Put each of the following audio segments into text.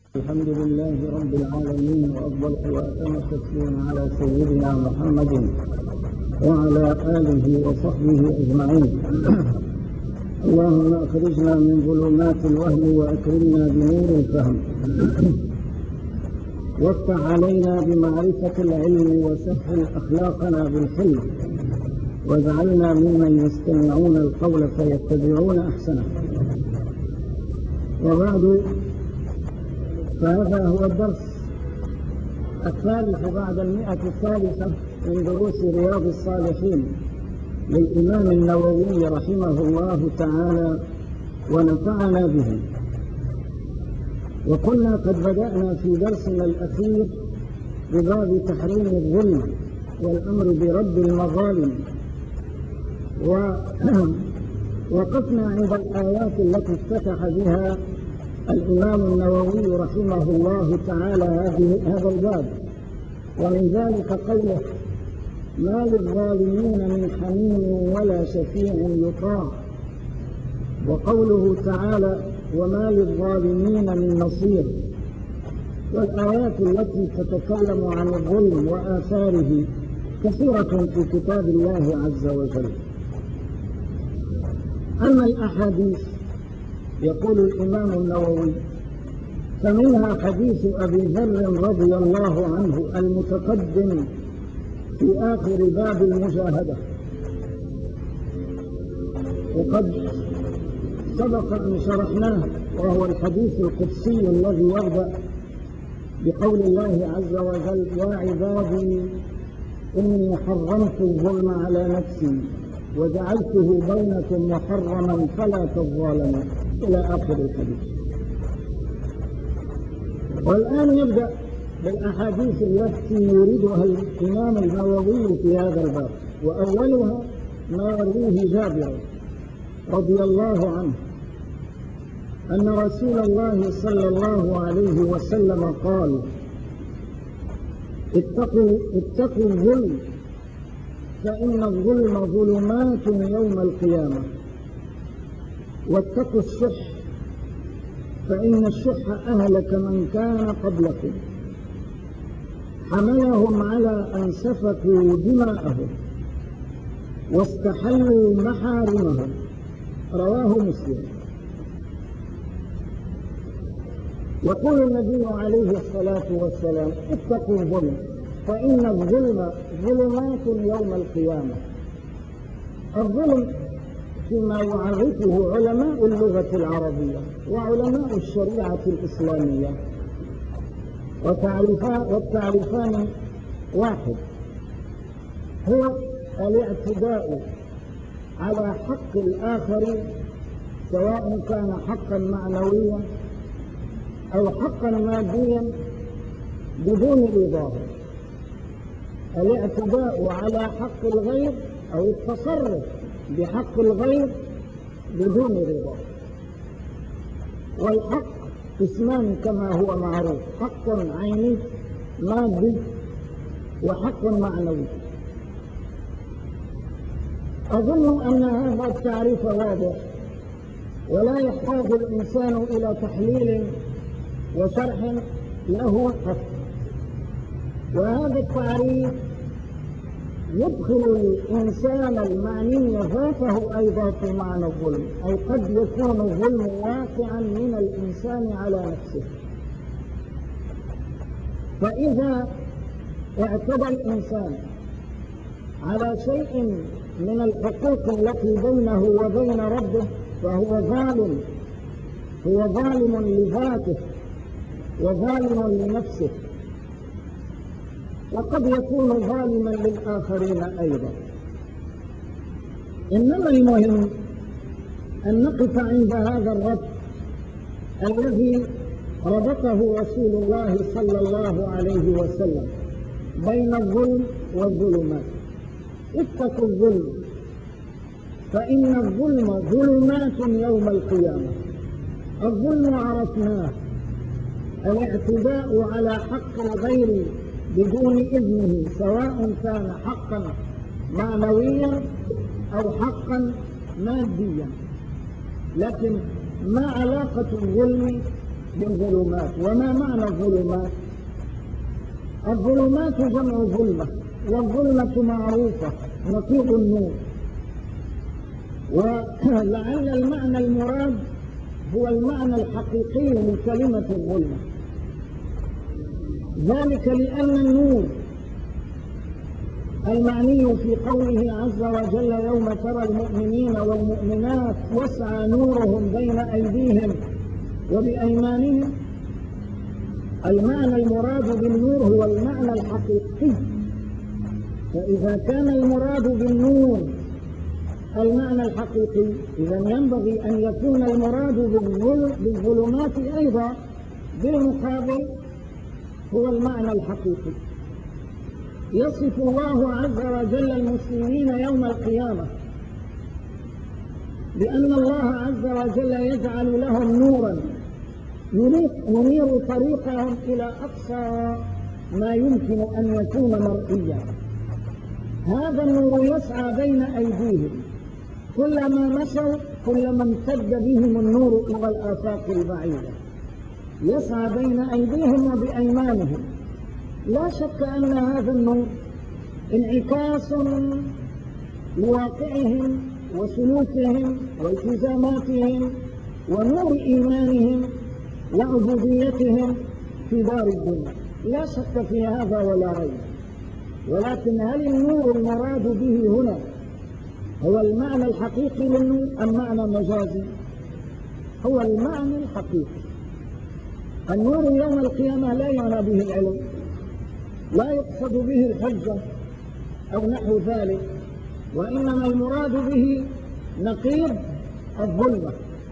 الحمد لله رب العالمين، وأفضل وأتم التسليم على سيدنا محمد وعلى آله وصحبه أجمعين. اللهم أخرجنا من ظلمات الوهم وأكرمنا بنور الفهم، وافتح علينا بمعرفة العلم وسهل أخلاقنا بالحلم، واجعلنا ممن يستمعون القول فيتبعون أحسنه. وبعد، فهذا هو الدرس الثالث بعد 100 من دروس رياض الصالحين للإمام النووي رحمه الله تعالى ونفعنا به. وكنا قد بدأنا في درسنا الأخير بباب تحريم الظلم والأمر برد المظالم، ووقفنا عند الآيات التي افتتح بها الإمام النووي رحمه الله تعالى هذا الباب، ومن ذلك قوله: ما للظالمين من حميم ولا شفيع يطاع، وقوله تعالى: وما للظالمين من نصير. والآيات التي تتكلم عن الظلم وآثاره كثيرة في كتاب الله عز وجل. أما الأحاديث، يقول الإمام النووي: فمنها حديث أبي ذر رضي الله عنه المتقدم في آخر باب المجاهدة، وقد سبق أن شرحناه، وهو الحديث القدسي الذي يبدأ بقول الله عز وجل: يا عبادي إني حرمت الظلم على نفسي وجعلته بينكم محرما فلا تظالموا، إلى آخر الحديث. والآن يبدأ بالأحاديث التي يريدها الإمام النووي في هذا الباب، وأولها ما يرويه جابر رضي الله عنه أن رسول الله صلى الله عليه وسلم قال: اتقوا الظلم فإن الظلم ظلمات يوم القيامة، واتقوا الشح فإن الشح أهلك من كان قبلكم، حملهم على أن سفكوا دماءهم واستحلوا محارمهم. رواه مسلم. يقول النبي عليه الصلاة والسلام: اتقوا الظلم فإن الظلم ظلمات يوم القيامة. الظلم فيما يعرفه علماء اللغة العربية وعلماء الشريعة الإسلامية، والتعريفان واحد: هو الاعتداء على حق الآخر، سواء كان حقا معنويا أو حقا ماديا بدون رضاه. الاعتداء على حق الغير أو التصرف بحق الغير بدون رضاه. والحق اسمان كما هو معروف: حق عيني مادي وحق معنوي. أظن أن هذا التعريف واضح ولا يحتاج الإنسان إلى تحليل وشرح له أكثر. وهذا التعريف يدخل الإنسان المعني ذاته أيضا في معنى الظلم، أي قد يكون الظلم واقعا من الإنسان على نفسه. فإذا اعتدى الإنسان على شيء من الحقوق التي بينه وبين ربه فهو ظالم، هو ظالم لذاته وظالم لنفسه، وقد يكون ظالما للآخرين أيضا. إنما المهم أن نقف عند هذا الربط الذي ربطه رسول الله صلى الله عليه وسلم بين الظلم والظلمات. اتقوا الظلم فإن الظلم ظلمات يوم القيامة. الظلم عرفناه: الاعتداء على حق الغير بدون إذنه، سواء كان حقا معنويا أو حقا ماديا. لكن ما علاقة الظلم بالظلمات. وما معنى الظلمات؟ الظلمات جمع ظلمة، والظلمة معروفة نقيض النور، ولعل المعنى المراد هو المعنى الحقيقي لكلمة الظلمة، ذلك لأن النور المعني في قوله عز وجل يوم ترى المؤمنين والمؤمنات يسعى نورهم بين أيديهم وبأيمانهم، المعنى المراد بالنور هو المعنى الحقيقي. فإذا كان المراد بالنور المعنى الحقيقي، إذا ينبغي أن يكون المراد بالظلمات أيضا بالمقابل هو المعنى الحقيقي. يصف الله عز وجل المسلمين يوم القيامة بأن الله عز وجل يجعل لهم نورا ينير طريقهم إلى أقصى ما يمكن أن يكون مرئيا. هذا النور يسعى بين أيديهم، كلما مشوا كلما امتد بهم النور إلى الآفاق البعيدة، يسعى بين أيديهم وبأيمانهم. لا شك أن هذا النور انعكاس لواقعهم وسلوكهم والتزاماتهم ونور إيمانهم وعبوديتهم في دار الدنيا، لا شك في هذا ولا ريب. ولكن هل النور المراد به هنا هو المعنى الحقيقي للنور أم معنى مجازي؟ هو المعنى الحقيقي. النور يوم القيامة لا يعنى به العلم، لا يقصد به الحجة أو نحو ذلك، وإنما المراد به نقيض الظلمة.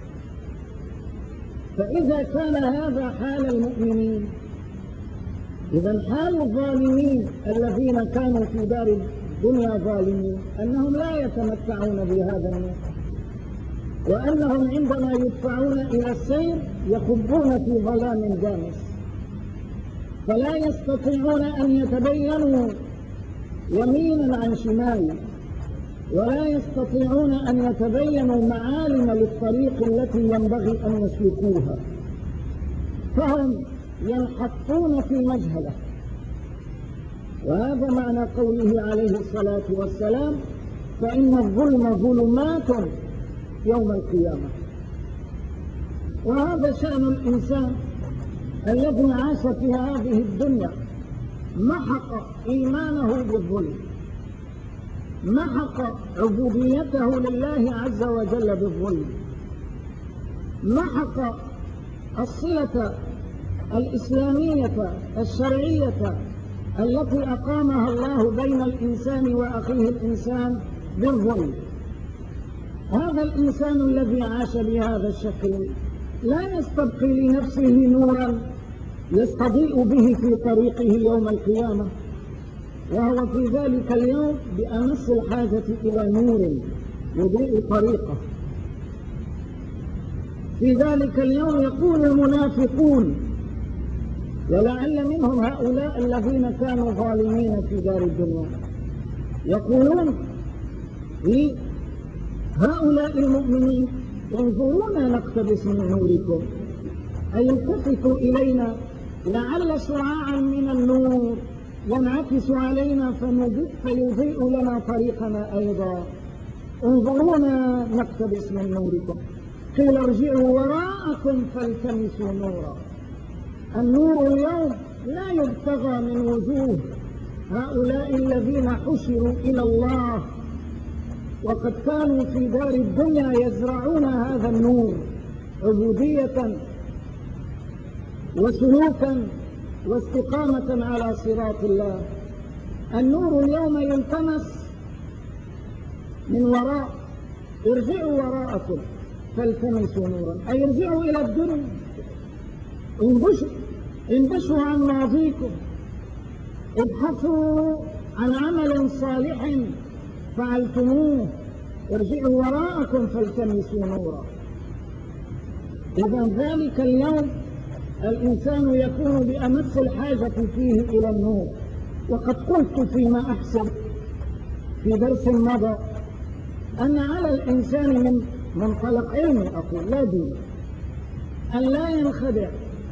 فإذا كان هذا حال المؤمنين، إذا حال الظالمين الذين كانوا في دار الدنيا ظالمين أنهم لا يتمتعون بهذا النور، وأنهم عندما يدفعون إلى السير يخبون في ظلام دامس، فلا يستطيعون أن يتبينوا يمينا عن شمال، ولا يستطيعون أن يتبينوا معالم للطريق التي ينبغي أن يسلكوها، فهم ينحطون في مجهلة. وهذا معنى قوله عليه الصلاة والسلام فإن الظلم ظلمات يوم القيامة. وهذا شأن الإنسان الذي عاش في هذه الدنيا، محق إيمانه بالظلم، محق عبوديته لله عز وجل بالظلم، محق الصلة الإسلامية الشرعية التي أقامها الله بين الإنسان وأخيه الإنسان بالظلم. هذا الإنسان الذي عاش بهذا الشكل لا يستبقي لنفسه نورا يستضيء به في طريقه يوم القيامة، وهو في ذلك اليوم بأمس الحاجة إلى نور يضيء طريقه. في ذلك اليوم يقول المنافقون، ولعل منهم هؤلاء الذين كانوا ظالمين في دار الدنيا، يقولون لهؤلاء المؤمنين انظرونا نقتبس من نوركم، أي التفتوا إلينا لعل شعاعا من النور ينعكس علينا فيضيء لنا طريقنا أيضا، انظرونا نقتبس من نوركم. قيل ارجعوا وراءكم فالتمسوا نورا. النور اليوم لا يبتغى من وجوه هؤلاء الذين حشروا إلى الله، وقد كانوا في دار الدنيا يزرعون هذا النور عبودية وسلوكا واستقامة على صراط الله. النور اليوم يلتمس من وراء، ارجعوا وراءكم فالتمسوا نورا، أي ارجعوا إلى الدنيا، انبشوا عن ماضيكم، ابحثوا عن عمل صالح فعلتموه، ارجعوا وراءكم فالتمسوا نورا. إذا ذلك اليوم الإنسان يكون بأمس الحاجة فيه إلى النور. وقد قلت فيما أحسن في درس مضى أن على الإنسان من منطلق علمي أقول لا دين أن لا ينخدع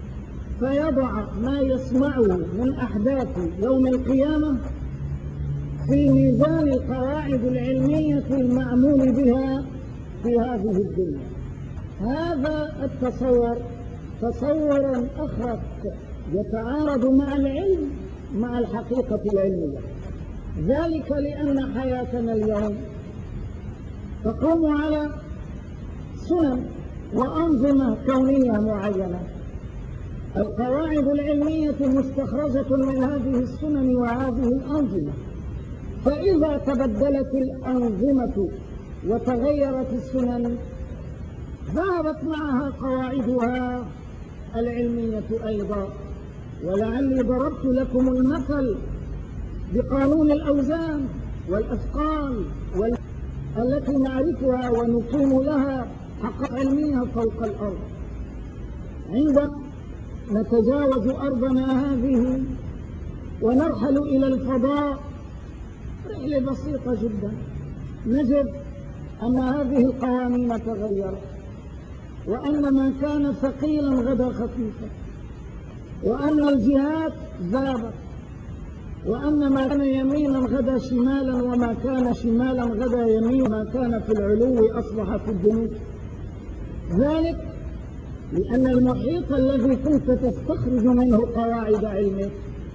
فيضع ما يسمعه من أحداث يوم القيامة في ميزان القواعد العلمية المعمول بها في هذه الدنيا. هذا التصور تصور أخرق يتعارض مع العلم، مع الحقيقة العلمية. ذلك لأن حياتنا اليوم تقوم على سنن وأنظمة كونية معينة. القواعد العلمية مستخرجة من هذه السنن وهذه الأنظمة، فإذا تبدلت الأنظمة وتغيرت السنن ذهبت معها قواعدها العلمية أيضا. ولعلي ضربت لكم المثل بقانون الأوزان والأثقال التي نعرفها ونقيم لها حقائق علمية فوق الأرض. عندما نتجاوز أرضنا هذه ونرحل إلى الفضاء رحلة بسيطة جدا، نجد أن هذه القوانين تغيرت، وأن ما كان ثقيلا غدا خفيفا، وأن الجهات ذابت، وأن ما كان يمينا غدا شمالا، وما كان شمالا غدا يمين، وما كان في العلو أصبح في الجنوب. ذلك لأن المحيط الذي كنت تستخرج منه قواعد علمك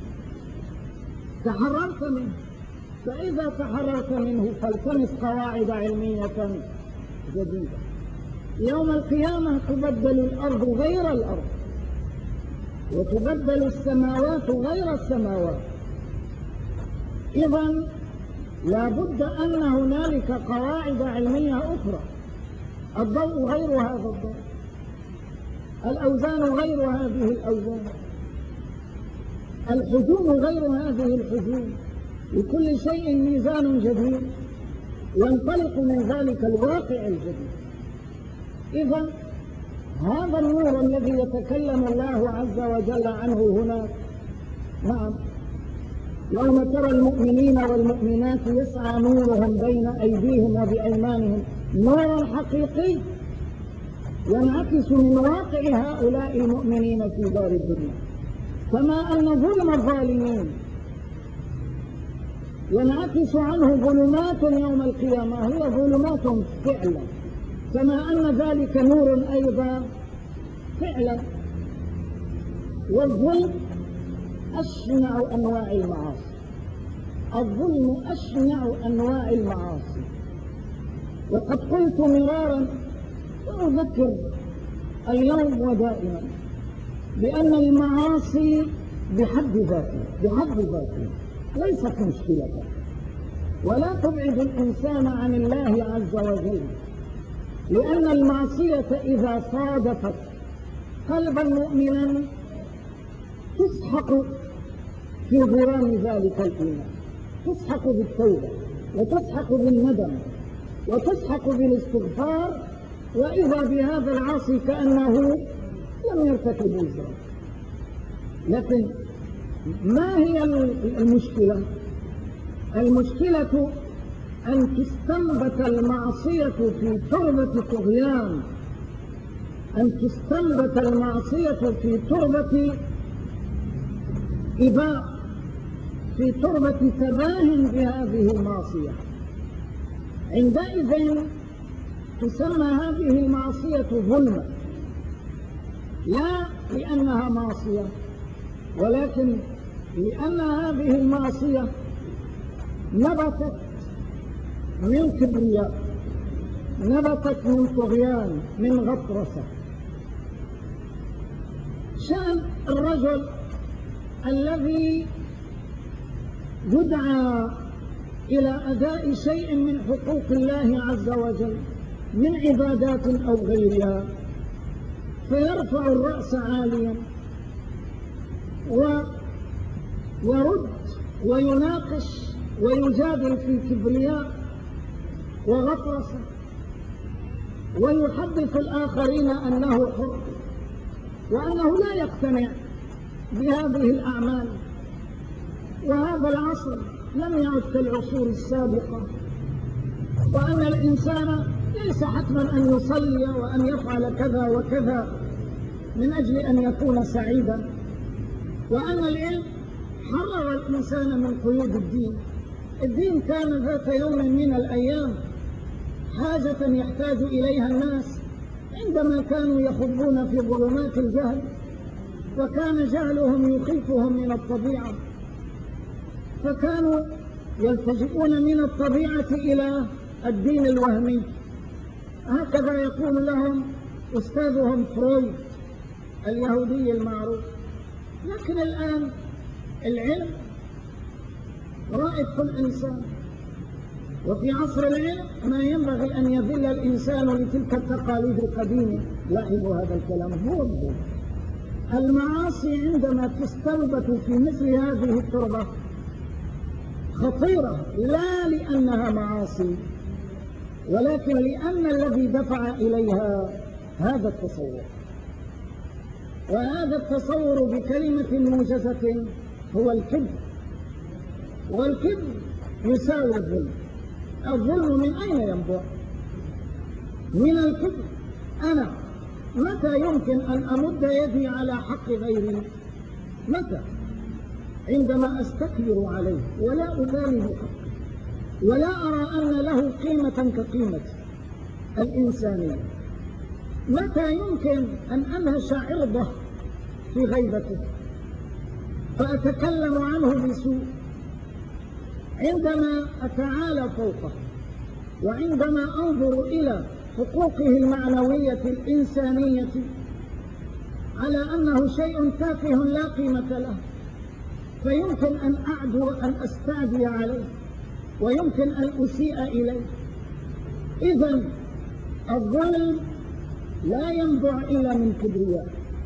تحررت منه، فإذا تحررت منه فالتمس قواعد علمية جديدة. يوم القيامة تبدل الأرض غير الأرض، وتبدل السماوات غير السماوات. إذن لا بد أن هنالك قواعد علمية أخرى. الضوء غير هذا الضوء، الأوزان غير هذه الأوزان، الحجوم غير هذه الحجوم، لكل شيء ميزان جديد ينطلق من ذلك الواقع الجديد. إذن هذا النور الذي يتكلم الله عز وجل عنه هناك، نعم، يوم ترى المؤمنين والمؤمنات يسعى نورهم بين أيديهم وبأيمانهم، نور حقيقي ينعكس من واقع هؤلاء المؤمنين في دار الدنيا. كما أن ظلم الظالمين ينعكس عنه ظلمات يوم القيامة، هي ظلمات فعلا، كما أن ذلك نور أيضا فعلا. والظلم أشنع أنواع المعاصي، الظلم أشنع أنواع المعاصي. وقد قلت مرارا وأذكر اليوم ودائما بأن المعاصي بحد ذاتها ليست مشكلة، ولا تبعد الإنسان عن الله عز وجل، لأن المعصية إذا صادفت قلبا مؤمنا تسحق في غرام ذلك الإيمان، تسحق بالتوبة، وتسحق بالندم، وتسحق بالاستغفار، وإذا بهذا العاصي كأنه لم يرتكب وزرا. لكن ما هي المشكلة؟ المشكلة أن تستنبت المعصية في تربة طغيان، أن تستنبت المعصية في تربة إباء، في تربة تباه بهذه المعصية. عندئذ تسمى هذه المعصية ظلما، لا لأنها معصية، ولكن لأن هذه المعصية نبتت من كبرياء، نبتت من طغيان، من غطرسة. شأن الرجل الذي يدعى إلى أداء شيء من حقوق الله عز وجل من عبادات أو غيرها، فيرفع الرأس عاليا ويرد ويناقش ويجادل في كبرياء وغطرسة، ويحدث الآخرين أنه حر، وأنه لا يقتنع بهذه الأعمال. وهذا العصر لم يعد كالعصور السابقة، وأن الإنسان ليس حتما أن يصلي وأن يفعل كذا وكذا، من أجل أن يكون سعيدا، وأن العلم حرر الإنسان من قيود الدين. الدين كان ذات يوم من الأيام حاجة يحتاج إليها الناس عندما كانوا يخضون في ظلمات الجهل، وكان جهلهم يخيفهم من الطبيعة، فكانوا يلتجئون من الطبيعة إلى الدين الوهمي. هكذا يقول لهم أستاذهم فرويد اليهودي المعروف. لكن الآن العلم رائد كل إنسان، وفي عصر العلم ما ينبغي أن يذل الإنسان لتلك التقاليد القديمة. لاحظوا هذا الكلام، هو المعاصي عندما تستنبت في مثل هذه التربة خطيرة، لا لأنها معاصي، ولكن لأن الذي دفع إليها هذا التصور، وهذا التصور بكلمة موجزة هو الكبر. والكبر يساوي الظلم. الظلم من أين ينبع؟ من الكبر. أنا متى يمكن أن أمد يدي على حق غيري؟ متى؟ عندما أستكبر عليه ولا أبالي بحقه، ولا أرى أن له قيمة كقيمتي الإنسانية. متى يمكن أن أنهش عرضه في غيبته فأتكلم عنه بسوء؟ عندما أتعالى فوقه، وعندما أنظر إلى حقوقه المعنوية الإنسانية على أنه شيء تافه لا قيمة له، فيمكن أن أعدو، أن أستعدي عليه، ويمكن أن أسيء إليه. إذن الظلم لا ينبع إلا من كبرياء.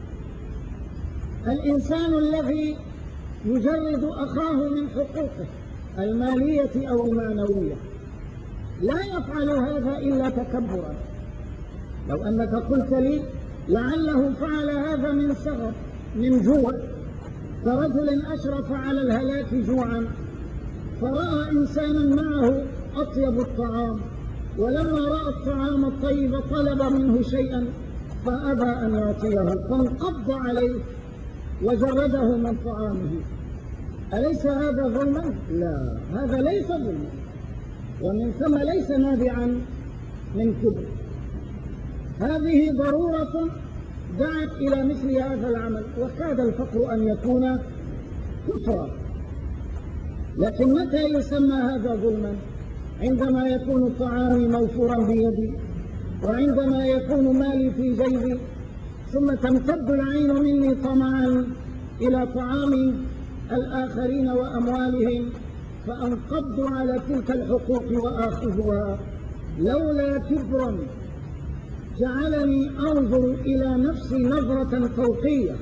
الإنسان الذي يجرد أخاه من حقوقه المالية أو المعنوية لا يفعل هذا إلا تكبرا. لو أنك قلت لي لعله فعل هذا من صغر، من جوع، كرجل أشرف على الهلاك جوعا فرأى إنسانا معه أطيب الطعام، ولما رأى الطعام الطيب طلب منه شيئا فأبى أن يعطيه، فانقض عليه وجرده من طعامه. أليس هذا ظلما؟ لا، هذا ليس ظلما، ومن ثم ليس نابعا من كبر. هذه ضرورة دعت إلى مثل هذا العمل، وكاد الفقر أن يكون كفرا. لكن متى يسمى هذا ظلما؟ عندما يكون طعامي موفورا بيدي، وعندما يكون مالي في جيبي، ثم تمتد العين مني طمعا إلى طعام الآخرين وأموالهم فأنقض على تلك الحقوق وآخذها، لولا كبرا جعلني أنظر إلى نفسي نظرة فوقية،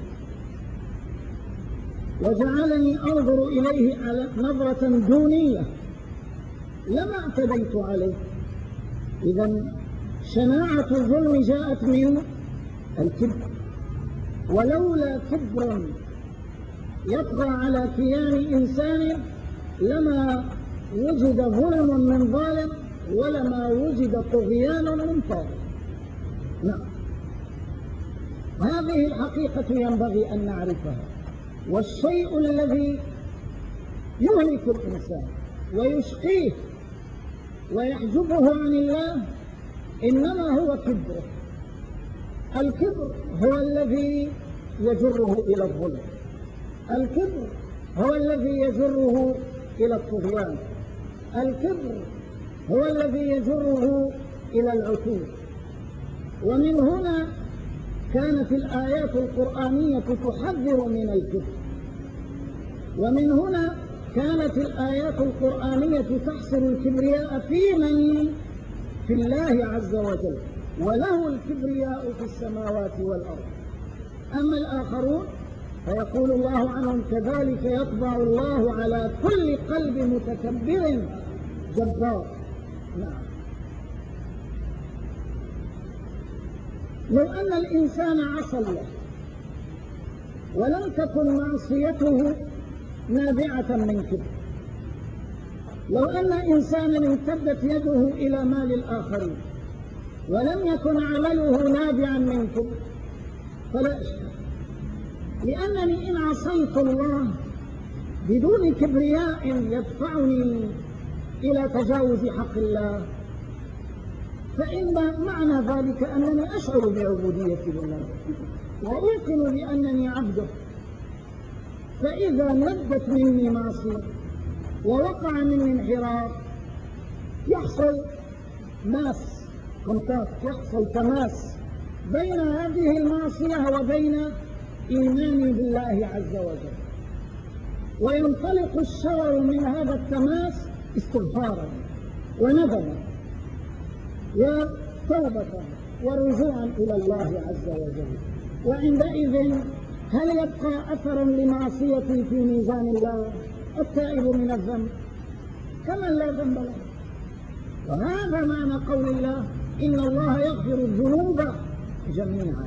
وجعلني أنظر إليه على نظرة دونية، لما اعتديت عليه. إذن شناعة الظلم جاءت من الكبر، ولولا كبر يطغى على كيان إنسان لما وجد ظلم من ظالم، ولما وجد طغيان من طاغي. نعم، هذه الحقيقة ينبغي أن نعرفها. والشيء الذي يهلك الإنسان ويشقيه ويحجبه عن الله إنما هو كبره. الكبر هو الذي يجره إلى الظلم، الكبر هو الذي يجره إلى الطغيان، الكبر هو الذي يجره إلى العتو. ومن هنا كانت الآيات القرآنية تحذر من الكبر، ومن هنا كانت الآيات القرآنية تحصر الكبرياء في من؟ في الله عز وجل، وله الكبرياء في السماوات والأرض. أما الآخرون فيقول الله عنهم كذلك يطبع الله على كل قلب متكبر جبار. نعم، لو أن الإنسان عصى الله ولم تكن معصيته نابعة من كبر، لو أن إنسانا امتدت يده إلى مال الآخرين ولم يكن عمله نابعا من كبر، فلا إشكال، لأنني إن عصيت الله بدون كبرياء يدفعني إلى تجاوز حق الله، فإن معنى ذلك أنني أشعر بعبودية لله وأوقن بأنني عبده. فإذا ندت مني معصية ووقع مني انحراف يحصل ماس كونتاكت، يحصل تماس بين هذه المعصية وبين إيماني بالله عز وجل، وينطلق الشرع من هذا التماس استغفارا وندما وتوبة ورجوعا إلى الله عز وجل. وعندئذ هل يبقى أثرا لمعصيتي في ميزان الله؟ التائب من الذنب كمن لا ذنب له. وهذا معنى قول الله إن الله يغفر الذنوب جميعا.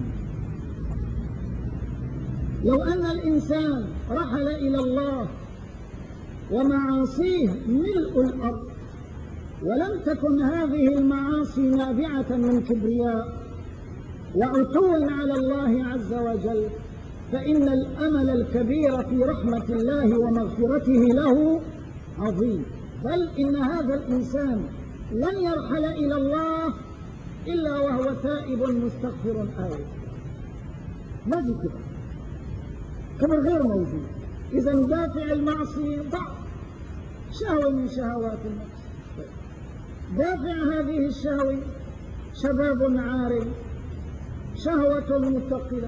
لو أن الإنسان رحل إلى الله ومعاصيه ملء الأرض ولم تكن هذه المعاصي نابعة من كبرياء وعتو على الله عز وجل، فإن الأمل الكبير في رحمة الله ومغفرته له عظيم. بل إن هذا الإنسان لن يرحل إلى الله إلا وهو تائب مستغفر آوي. ما في كده، كما غير موجود. إذا دافع المعصية ضعف، شهوة من شهوات النفس. دافع هذه الشهوة شباب عار، شهوة متقلة،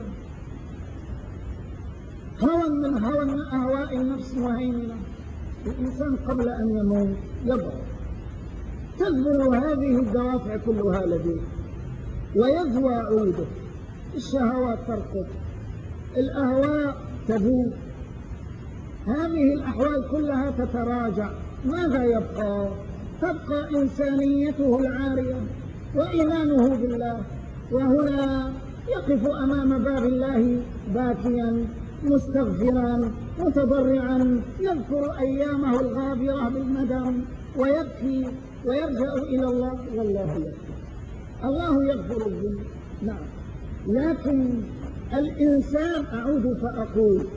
هوى من أهواء النفس مهيمنة. الإنسان قبل أن يموت يضعف، تذبل هذه الدوافع كلها لديه ويزوى عوده، الشهوات ترقد، الأهواء تذوب، هذه الأحوال كلها تتراجع. ماذا يبقى؟ تبقى إنسانيته العارية وإيمانه بالله، وهنا يقف أمام باب الله باكيا مستغفرا متضرعا يذكر أيامه الغابرة بالندم ويبكي ويرجع إلى الله، والله يغفر. الله يغفر الذنوب، نعم، لكن الإنسان، أعود فأقول،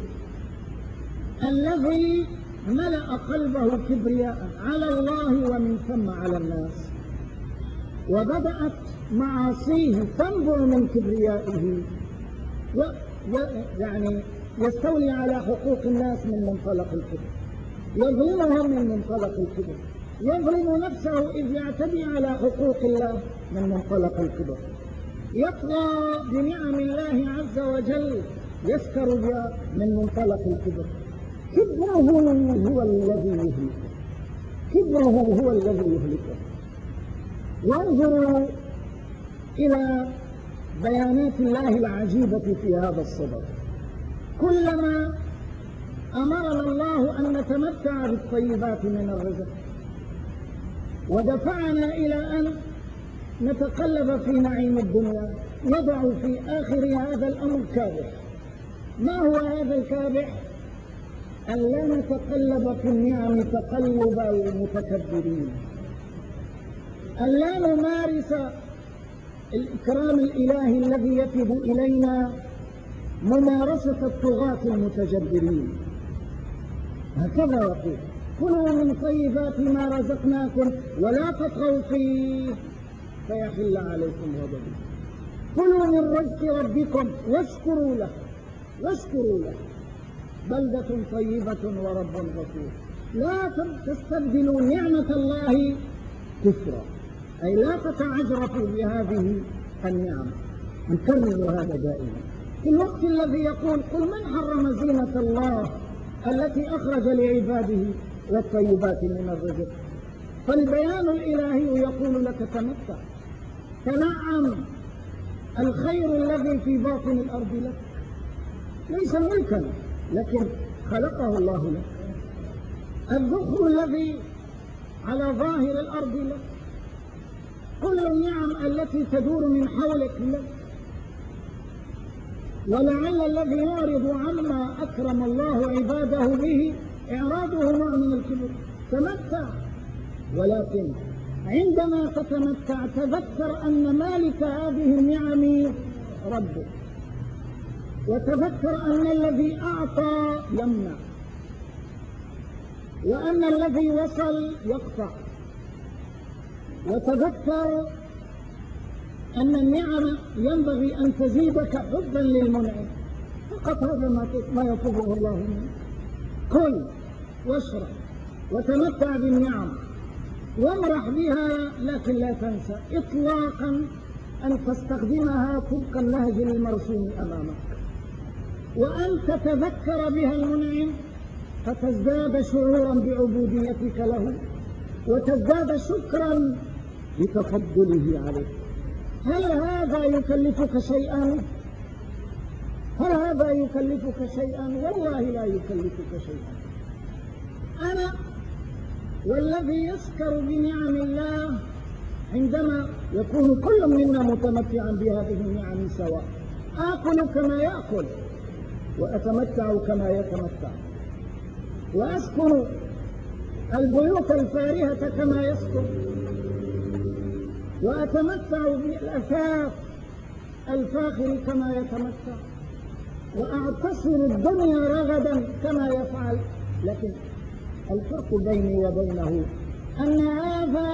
الذي ملأ قلبه كبرياء على الله ومن ثم على الناس، وبدأت معاصيه تنبع من كبريائه، يعني يستولي على حقوق الناس من منطلق الكبر، يظلمهم من منطلق الكبر، يظلم نفسه إذ يعتدي على حقوق الله من منطلق الكبر، يطغى بنعم الله عز وجل يسكر بها من منطلق الكبر. كبره هو الذي يهلكه، كبره هو الذي يهلكه. وانظروا إلى بيانات الله العجيبة في هذا الصدد. كلما أمرنا الله أن نتمتع بالطيبات من الرزق ودفعنا إلى أن نتقلب في نعيم الدنيا، يضع في آخر هذا الأمر كابح. ما هو هذا الكابح؟ أن لا نتقلب في النعم تقلب المتكبرين، أن لا نمارس الإكرام الإلهي الذي يفد إلينا ممارسة الطغاة المتجبرين. هكذا يقول: كلوا من طيبات ما رزقناكم ولا تطغوا فيه فيحل عليكم غضبي. كلوا من رزق ربكم واشكروا له، واشكروا له، بلدة طيبة ورب غفور. لا تستبدلوا نعمة الله كفرا، أي لا تتعجرفوا بهذه النعم. نكرر هذا دائما في الوقت الذي يقول: قل من حرم زينة الله التي أخرج لعباده والطيبات من الرزق. فالبيان الإلهي يقول لك: تمتع، تنعم، الخير الذي في باطن الأرض لك، ليس ملكا لكن خلقه الله لك، الذخر الذي على ظاهر الأرض لك، كل النعم التي تدور من حولك لك. ولعل الذي يعرض عما أكرم الله عباده به إعراضه نوع من الكبر. تمتع، ولكن عندما تتمتع تذكر أن مالك هذه النعم ربك، وتذكر أن الذي أعطى يمنع، وأن الذي وصل يقطع، وتذكر أن النعم ينبغي أن تزيدك حبا للمنعم، فقط هذا ما يطلبه الله منك. كل واشرب وتمتع بالنعم وامرح بها، لكن لا تنسى إطلاقا أن تستخدمها طبق النهج المرسوم أمامك، وأن تتذكر بها المنعم فتزداد شعورا بعبوديتك له، وتزداد شكرا لتفضله عليك. هل هذا يكلفك شيئا؟ هل هذا يكلفك شيئا؟ والله لا يكلفك شيئا. أنا والذي يسكر بنعم الله عندما يكون كل منا متمتعا بهذه النعم سواء، آكل كما يأكل وأتمتع كما يتمتع، وأسكن البيوت الفارهة كما يسكن، وأتمتع بالأثاث الفاخر كما يتمتع، وأعتصر الدنيا رغدا كما يفعل. لكن الفرق بيني وبينه أن هذا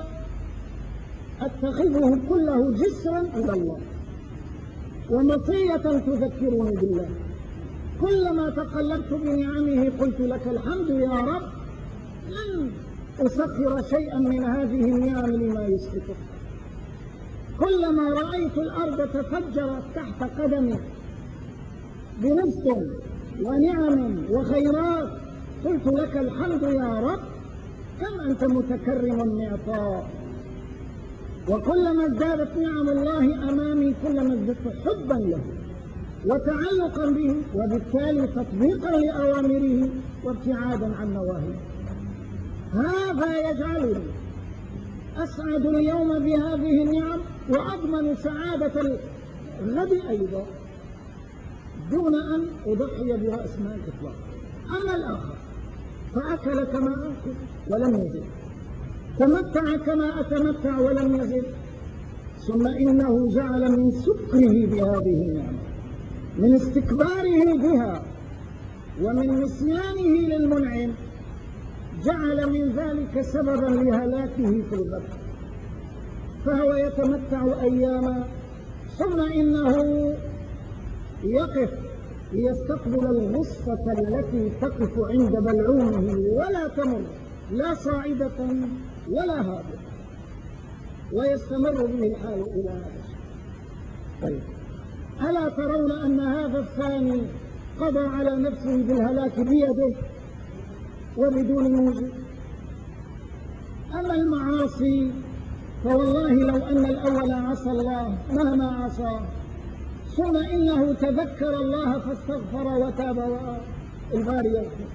أتخذه كله جسرا إلى الله ومطية تذكرني بالله. كلما تقلبت بنعمه قلت لك الحمد يا رب، لن أسخر شيئا من هذه النعم لما يسقطك. كلما رأيت الأرض تفجرت تحت قدمي برزق ونعم وخيرات قلت لك الحمد يا رب، كم أنت متكرم معطاء. وكلما ازدادت نعم الله أمامي كلما ازددت حبا له وتعلقا به، وبالتالي تطبيقا لأوامره وابتعادا عن نواهيه. هذا يجعلني أسعد اليوم بهذه النعم وأضمن سعادة الغد أيضا دون أن أضحي برأس مال إطلاق. أما الآخر فأكل كما أكل ولم يزد، تمتع كما أتمتع ولم يزد، ثم إنه جعل من سكره بهذه النعمة، من استكباره بها ومن نسيانه للمنعم، جعل من ذلك سببا لهلاكه في الغد. فهو يتمتع أياما ثم إنه يقف ليستقبل الغصة التي تقف عند بلعومه ولا تمر لا صاعدة ولا هابطة، ويستمر به الحال إلى هذا الشيء. طيب، ألا ترون أن هذا الثاني قضى على نفسه بالهلاك بيده وبدون موجب؟ أما المعاصي فوالله لو أن الأول عصى الله مهما عصى ثم إنه تذكر الله فاستغفر وتاب الباري يغفر.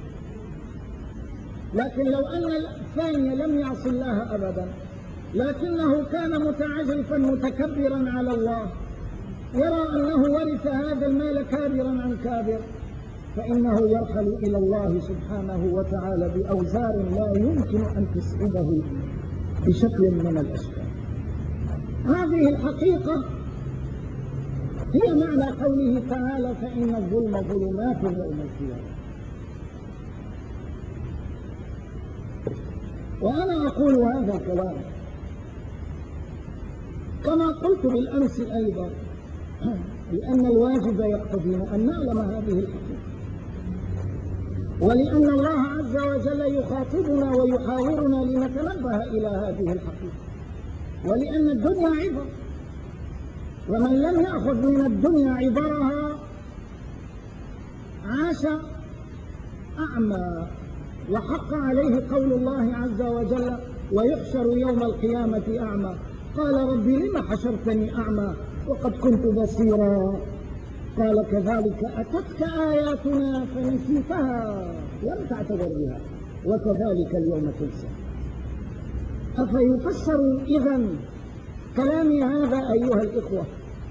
لكن لو أن الثاني لم يعص الله أبدا لكنه كان متعجرفا متكبرا على الله، يرى أنه ورث هذا المال كابرا عن كابر، فإنه يرحل إلى الله سبحانه وتعالى بأوزار لا يمكن أن تسعده بشكل من الأشكال. هذه الحقيقة هي معنى قوله تعالى فإن الظلم ظلمات يوم القيامة. وأنا أقول هذا الكلام كما قلت بالأمس أيضا، لأن الواجب يقتضينا أن نعلم هذه الحقيقة، ولأن الله عز وجل يخاطبنا ويحاورنا لنتنبه إلى هذه الحقيقة، ولأن الدنيا عبر، ومن لم يأخذ من الدنيا عبرها عاش أعمى. وحق عليه قول الله عز وجل ويحشر يوم القيامة أعمى، قال رب لم حشرتني أعمى وقد كنت بصيرا، قال كذلك أتتك آياتنا فنسيتها لم تعتبر بها وكذلك اليوم تنسى. أفيفسر إذن كلامي هذا أيها الإخوة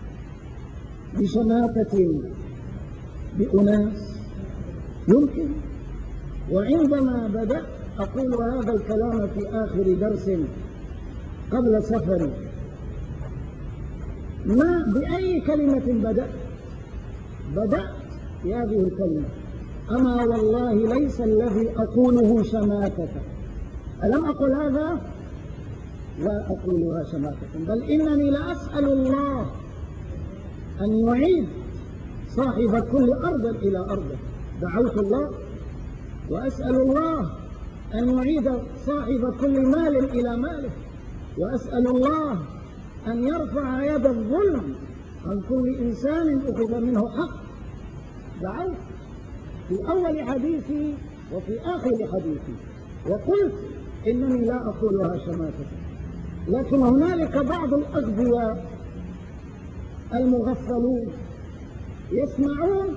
بشماتة بأناس؟ يمكن. وعندما بدأت أقول هذا الكلام في آخر درس قبل سفري، ما بأي كلمة بدأت؟ بدأت بهذه الكلمة: أما والله ليس الذي أقوله شماتة. ألم أقل هذا؟ لا أقولها شماتة، بل إنني لأسأل الله أن يعيد صاحب كل أرض إلى أرضه. دعوت الله وأسأل الله أن يعيد صاحب كل مال إلى ماله، وأسأل الله أن يرفع يد الظلم عن كل إنسان أخذ منه حق. دعوت في أول حديثي وفي آخر حديثي وقلت إنني لا أقولها شماتة، لكن هنالك بعض الأغبياء المغفلون يسمعون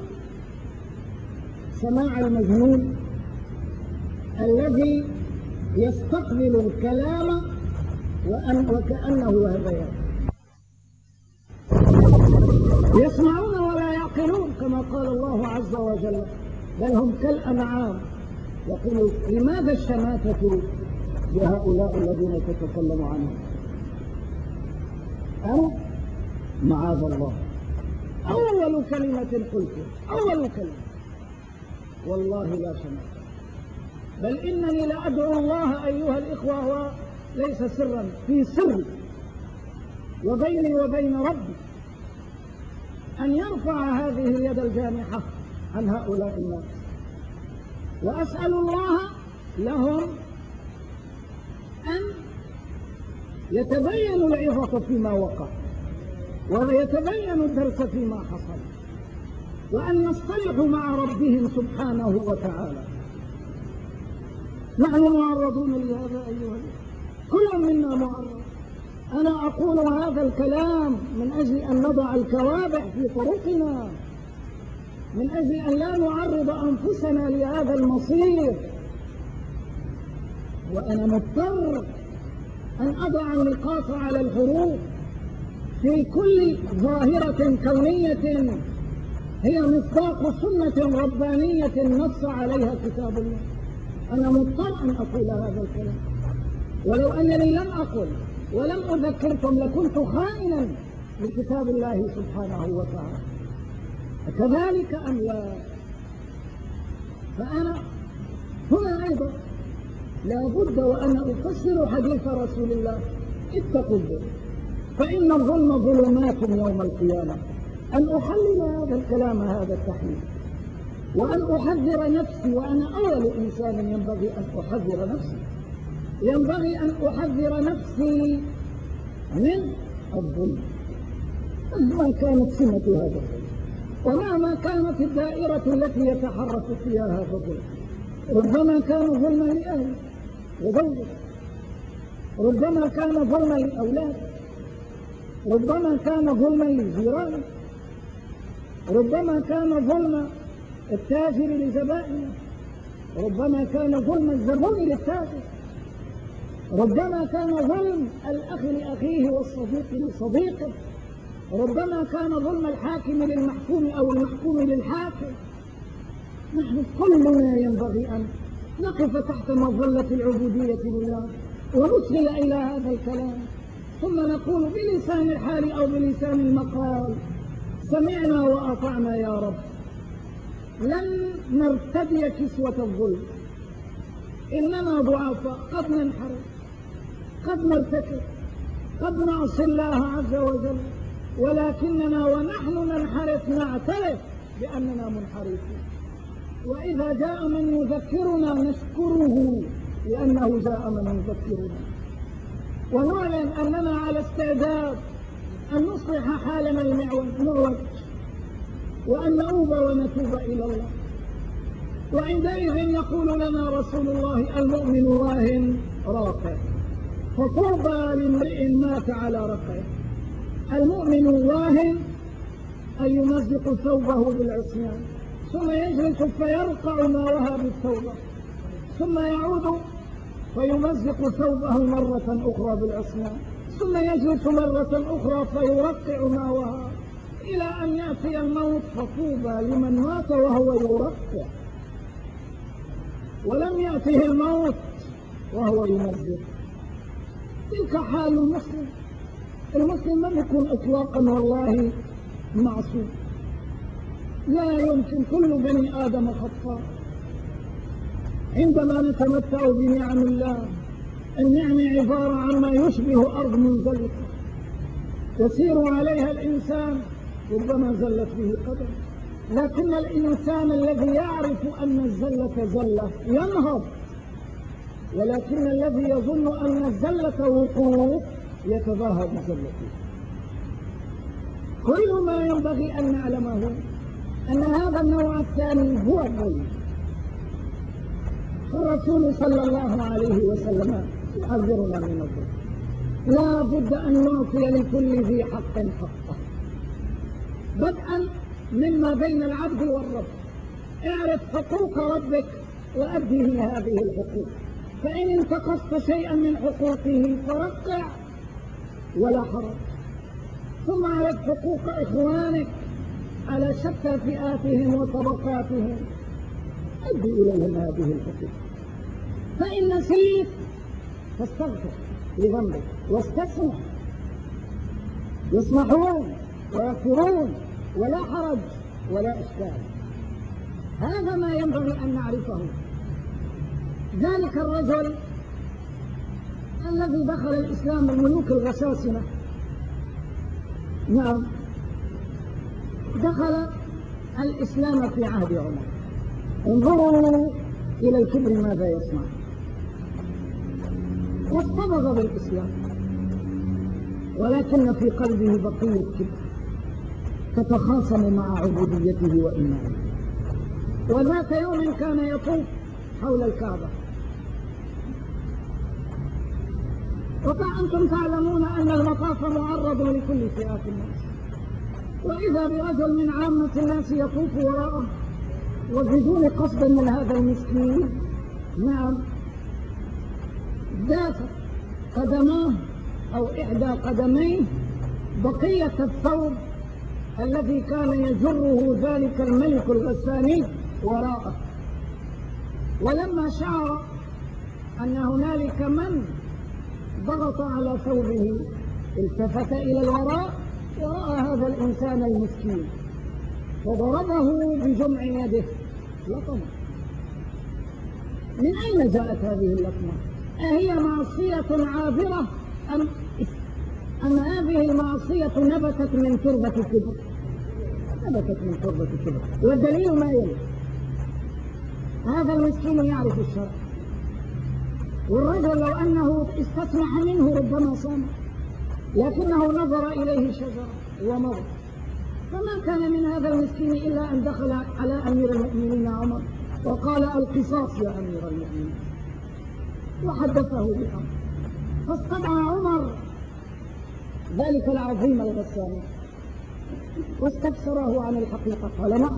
سماع المجنون الذي يستقبل الكلام وكأنه هذيان، يسمعون ولا يعقلون كما قال الله عز وجل: بل هم كالأنعام. يقول: لماذا الشماتة بهؤلاء الذين تتكلم عنهم؟ أنا معاذ الله أول كلمة قلتها، أول كلمة، والله لا شماتة، بل إنني لأدعو الله أيها الإخوة، وليس سرا، في سر وبيني وبين ربي، أن يرفع هذه اليد الجامحة عن هؤلاء الناس، وأسأل الله لهم أن يتبين العظة فيما وقع، ويتبين الدرس فيما حصل، وأن يصطلحوا مع ربهم سبحانه وتعالى. نحن معرضون لهذا أيها الأخوة، كل منا معرض. أنا أقول هذا الكلام من أجل أن نضع الكوابع في طرقنا، من أجل أن لا نعرض أنفسنا لهذا المصير، وأنا مضطر أن أضع النقاط على الحروف في كل ظاهرة كونية هي مصداق سنة ربانية نص عليها كتاب الله. أنا مضطر أن أقول هذا الكلام، ولو أنني لم أقل ولم أذكركم لكنت خائنا لكتاب الله سبحانه وتعالى. كذلك أم لا؟ فأنا هنا أيضا لا بد وأنا أفسر حديث رسول الله: اتقوا الظلم فإن الظلم ظلمات يوم القيامة. أن أحلل هذا الكلام هذا التحليل، وأن أحذر نفسي، وأنا أول إنسان ينبغي أن أحذر نفسي، ينبغي أن أحذر نفسي من الظلم مهما كانت سمة هذا الظلم، ومهما كانت الدائرة التي يتحرك فيها هذا الظلم. ربما كان ظلما لأهله وزوجه، ربما كان ظلما لأولاده، ربما كان ظلما للجيران، ربما كان ظلم التاجر لزبائنه، ربما كان ظلم الزبون للتاجر، ربما كان ظلم الأخ لأخيه والصديق لصديقه، ربما كان ظلم الحاكم للمحكوم أو المحكوم للحاكم. نحن كلنا ينبغي أن نقف تحت مظلة العبودية لله ونسهل إلى هذا الكلام، ثم نقول بلسان الحال أو بلسان المقال: سمعنا وأطعنا يا رب. لن نرتدي كسوة الظلم، إننا ضعفاء، قد ننحرف، قد نرتكب، قد نعصي الله عز وجل، ولكننا ونحن ننحرف نعترف بأننا منحرفون، وإذا جاء من يذكرنا نشكره لأنه جاء من يذكرنا، ونعلن أننا على استعداد أن نصلح حالنا المعوج، وأن نؤوب ونتوب إلى الله. وعندئذ يقول لنا رسول الله: المؤمن واهن راقع، فطوبى لامرئ مات على رقعه. المؤمن واهن أن يمزق ثوبه بالعصيان، ثم يجلس فيرقع ما وهى بالتوبة، ثم يعود فيمزق ثوبه مرة أخرى بالعصيان، ثم يجلس مرة أخرى فيرقع ما وهى، إلى أن يأتي الموت. فطوبى لمن مات وهو يرقع ولم يأته الموت وهو يمزق. تلك حال المسلم. المسلم لم يكن إطلاقا والله معصوم، لا يمكن، كل بني آدم خطاء. عندما نتمتع بنعم الله، النعم عبارة عن ما يشبه أرض منزلقة يسير عليها الإنسان، ربما زلت به قدم، لكن الإنسان الذي يعرف أن الزلة زلة ينهض، ولكن الذي يظن أن الزلة وقوف يتباهى بزلته. كل ما ينبغي أن نعلمه أن هذا النوع الثاني هو الظلم. الرسول صلى الله عليه وسلم يحذرنا من الظلم. لا بد أن نعطي لكل ذي حق حقه، بدءا مما بين العبد والرب. اعرف حقوق ربك وأديه هذه الحقوق، فإن انتقصت شيئا من حقوقه فرقع ولا حرج. ثم اعرف حقوق إخوانك على شتى فئاتهم وطبقاتهم، أدي إليهم هذه الحقوق. فإن نسيت فاستغفر لذنبك واستسمح، يسمحون ويغفرون ولا حرج ولا إشكال. هذا ما ينبغي أن نعرفه. ذلك الرجل الذي دخل الإسلام من ملوك الغساسنة، نعم، دخل الإسلام في عهد عمر. انظروا إلى الكبر ماذا يصنع. واصطبغ بالإسلام، ولكن في قلبه بقية كبر تتخاصم مع عبوديته وإيمانه. وذات يوم كان يطوف حول الكعبة، وأنتم تعلمون أن المطاف معرض لكل فئات الناس، وإذا برجل من عامة الناس يطوف وراءه وبدون قصد من هذا المسكين، نعم، دافت قدماه أو إحدى قدميه بقية الثوب الذي كان يجره ذلك الملك الغساني وراءه. ولما شعر أن هنالك من ضغط على ثوبه التفت إلى الوراء ورأى هذا الإنسان المسكين فضربه بجمع يده لطمة. من أين جاءت هذه اللطمة؟ أهي معصية عابرة أم هذه المعصية نبتت من تربة الكبر؟ نبتت من تربة الكبر. والدليل ما يلي: هذا المسكين يعرف الشرع، والرجل لو أنه استسمح منه ربما سامح، لكنه نظر إليه شجرة ومضى. فما كان من هذا المسكين إلا أن دخل على أمير المؤمنين عمر وقال: القصاص يا أمير المؤمنين، وحدثه بالأمر. فاستدعى عمر ذلك العظيم الغساني واستفسره عن الحقيقة. قال: نعم.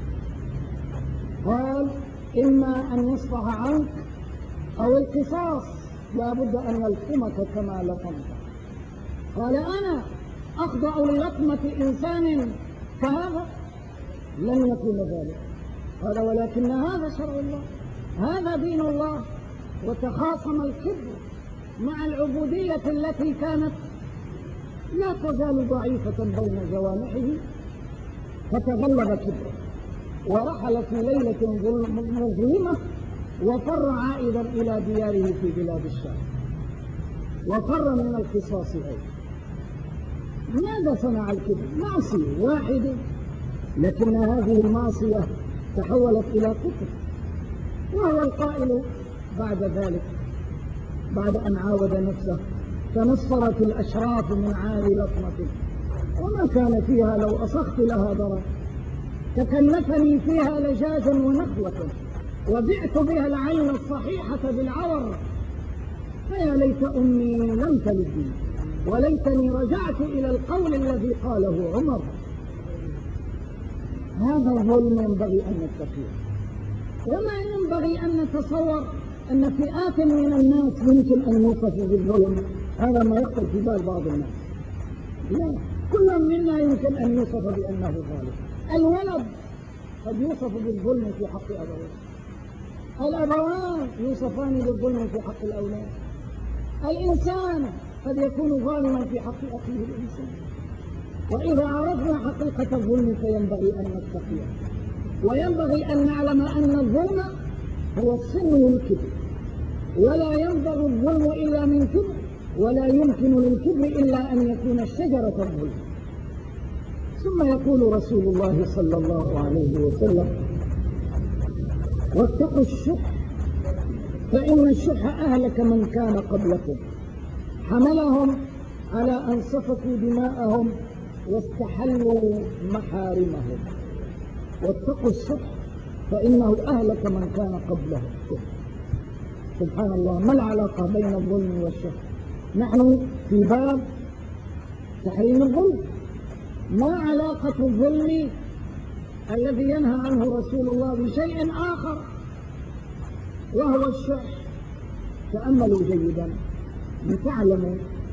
قال: إما أن يصفح عنك أو القصاص، لا بد أن يلطمك كما لطمك. قال: أنا أخضع للطمة إنسان فهذا لن يكون ذلك. قال: ولكن هذا شرع الله، هذا دين الله. وتخاصم الكبر مع العبودية التي كانت لا تزال ضعيفة بين جوانحه، فتغلب كبره ورحل في ليلة مظلمة وفر عائدا إلى دياره في بلاد الشام، وفر من القصاص أيضا. ماذا صنع الكبر؟ معصية واحدة، لكن هذه المعصية تحولت إلى كفر. وهو القائل بعد ذلك، بعد أن عاود نفسه: تنصرت الأشراف من عالي لطمته، وما كان فيها لو أصخت لها ضرر، تكلفني فيها لجاج ونخوة، وبعت بها العين الصحيحة بالعور، فيا ليت أمي لم تلدني، وليتني رجعت إلى القول الذي قاله عمر. هذا الظلم ينبغي أن نتقيه، وما ينبغي أن نتصور أن فئات من الناس يمكن أن يوصفوا بالظلم. هذا ما يخطر في بال بعض الناس. لا، كل منا يمكن أن يوصف بأنه ظالم. الولد قد يوصف بالظلم في حق أبويه، الأبوان يوصفان بالظلم في حق الأولاد، الإنسان قد يكون ظالما في حق أخيه الإنسان. وإذا عرفنا حقيقة الظلم فينبغي أن نتقيه، وينبغي أن نعلم أن الظلم هو السن والكبر، ولا ينبغي الظلم إلا من كبر، ولا يمكن للكبر إلا أن يكون شجرة الظلم. ثم يقول رسول الله صلى الله عليه وسلم: واتقوا الشح فإن الشح أهلك من كان قبلكم، حملهم على أن سفكوا دماءهم واستحلوا محارمهم. واتقوا الشح فإنه أهلك من كان قبلهم. سبحان الله، ما العلاقة بين الظلم والشح؟ نحن في باب تحريم الظلم. ما علاقة الظلم الذي ينهى عنه رسول الله بشيء آخر وهو الشح؟ تأملوا جيدا لتعلموا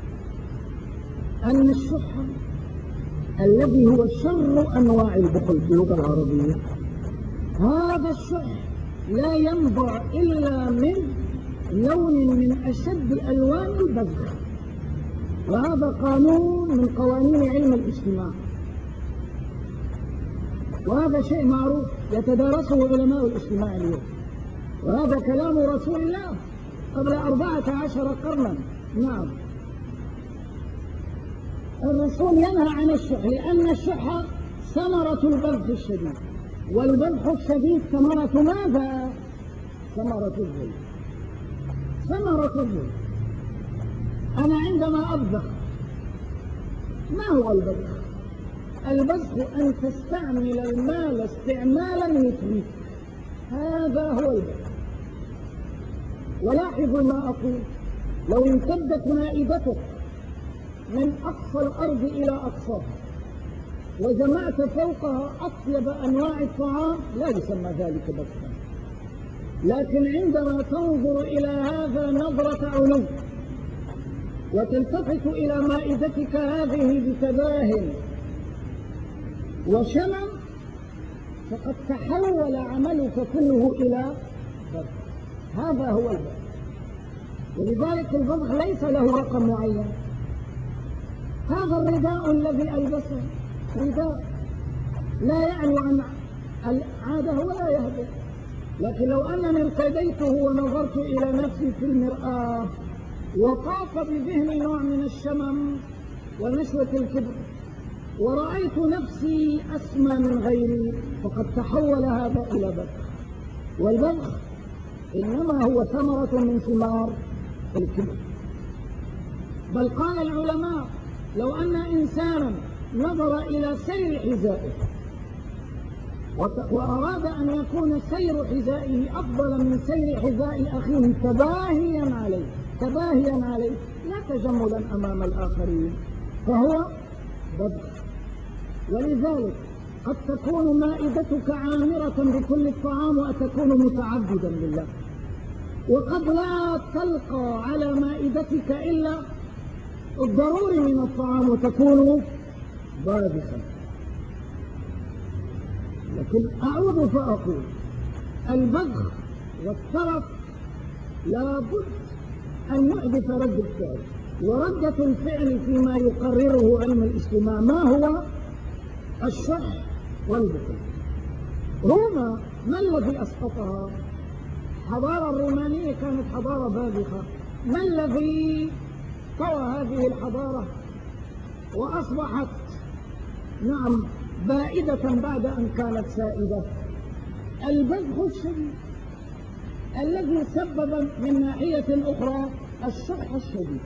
أن الشح الذي هو شر أنواع البخل في اللغة العربية، هذا الشح لا ينبع إلا من لون من أشد ألوان البذخ، وهذا قانون من قوانين علم الاجتماع، وهذا شيء معروف يتدارسه علماء الاجتماع اليوم، وهذا كلام رسول الله قبل 14 قرنا. نعم، الرسول ينهى عن الشح لأن الشح ثمرة البذخ الشديد، والبذخ الشديد ثمرة ماذا؟ ثمرة الظلم. ثمرة الظلم. أنا عندما أبذخ، ما هو البذخ؟ البذخ أن تستعمل المال استعمالا يفليك، هذا هو البذخ. ولاحظوا ما أقول: لو امتدت مائدتك من أقصى الأرض إلى أقصاها وجمعت فوقها أطيب أنواع الطعام لا يسمى ذلك بذخا، لكن عندما تنظر إلى هذا نظرة علو وتلتفت إلى مائدتك هذه بتباه وشمم، فقد تحول عملك كله إلى بذخ. هذا هو البذخ. ولذلك البذخ ليس له رقم معين. هذا الرداء الذي ألبسه رداء لا يعلو عن العادة ولا يهدأ، لكن لو أنني ارتديته ونظرت إلى نفسي في المرآة وطاف بذهني نوع من الشمم ونشوة الكبر ورأيت نفسي أسمى من غيري، فقد تحول هذا إلى بذخ. والبذخ إنما هو ثمرة من ثمار الكبر. بل قال العلماء: لو أن إنسانا نظر إلى سير حذائه وأراد أن يكون سير حذائه أفضل من سير حذاء أخيه تباهيا عليه لا تجملا أمام الآخرين، فهو بذخ. ولذلك قد تكون مائدتك عامرة بكل الطعام وتكون متعبدا لله، وقد لا تلقى على مائدتك إلا الضروري من الطعام وتكون باذخا. لكن أعود فأقول: البذخ والترف لابد أن يحدث رد الفعل، وردة الفعل فيما يقرره علم الاجتماع ما هو؟ الشح والبخل. روما ما الذي أسقطها؟ الحضارة الرومانية كانت حضارة باذخة. ما الذي طوى هذه الحضارة وأصبحت بائدة بعد أن كانت سائدة؟ البذخ الشديد الذي سبب من ناحية أخرى الشح الشديد.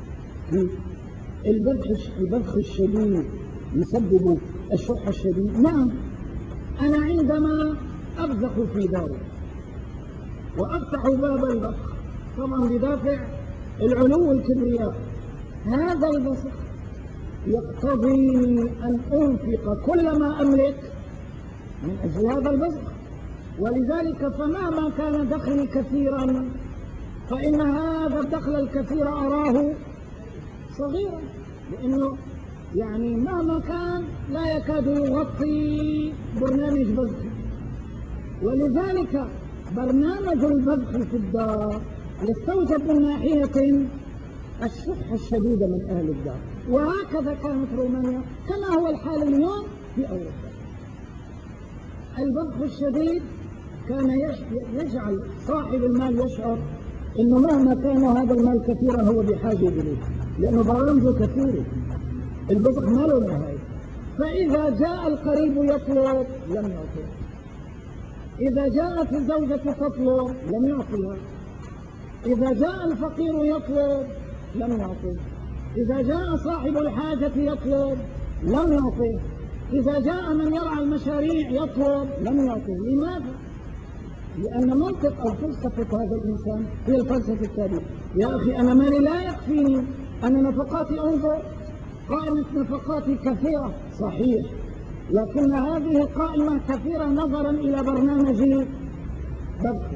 البذخ الشديد يسبب الشح الشديد. نعم، أنا عندما أبذخ في داري وأفتح باب البذخ طبعا بدافع العلو والكبرياء، هذا البذخ يقتضي أن أنفق كل ما أملك من أجل هذا البذخ. ولذلك فمهما كان دخلي كثيرا فإن هذا الدخل الكثير أراه صغيرا، لأنه مهما كان لا يكاد يغطي برنامج بذخي. ولذلك برنامج البذخ في الدار يستوجب من ناحية الشح الشديد من أهل الدار. وهكذا كانت رومانيا كما هو الحال اليوم في أوروبا. البذخ الشديد كان يجعل صاحب المال يشعر انه مهما كان هذا المال كثيرا هو بحاجه اليه، لانه برامجه كثيره، البذخ ما له نهايه. فاذا جاء القريب يطلب لم يعطيه، اذا جاءت الزوجه تطلب لم يعطيها، اذا جاء الفقير يطلب لم يعطيه، اذا جاء صاحب الحاجه يطلب لم يعطيه، إذا جاء من يرعى المشاريع يطلب لم يعطيه. لماذا؟ لأن منطق أو فلسفة هذا الإنسان هي الفلسفة التالية: يا أخي أنا مالي لا يكفيني، أنا نفقاتي انظر، قائمة نفقاتي كثيرة صحيح، لكن هذه القائمة كثيرة نظرا إلى برنامجي بذخ،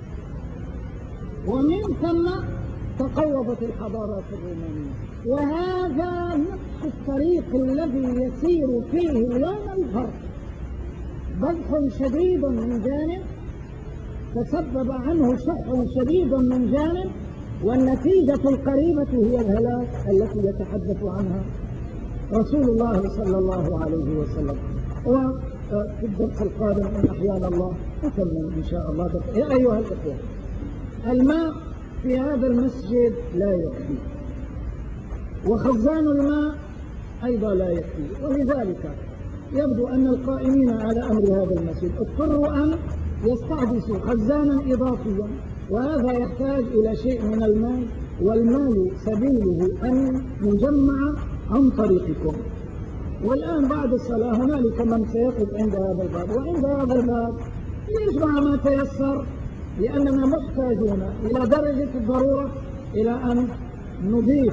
ومن ثم تقوضت الحضارات الرومانية. وهذا نفس الطريق الذي يسير فيه اليوم الغرب، بذخ شديد من جانب تسبب عنه شح شديد من جانب، والنتيجة القريبة هي الهلاك التي يتحدث عنها رسول الله صلى الله عليه وسلم. وفي الدرس القادم إن أحيانا الله نكمل إن شاء الله. يا أيها الأخوة، الماء في هذا المسجد لا يكفي، وخزان الماء أيضا لا يكفي، ولذلك يبدو أن القائمين على أمر هذا المسجد اضطروا أن يستحدثوا خزانا إضافيا، وهذا يحتاج إلى شيء من المال، والمال سبيله أن يجمع عن طريقكم. والآن بعد الصلاة هنالك من سيقف عند هذا الباب، وعند هذا الباب يجمع ما تيسر، لأننا محتاجون إلى درجة الضرورة إلى أن نضيف.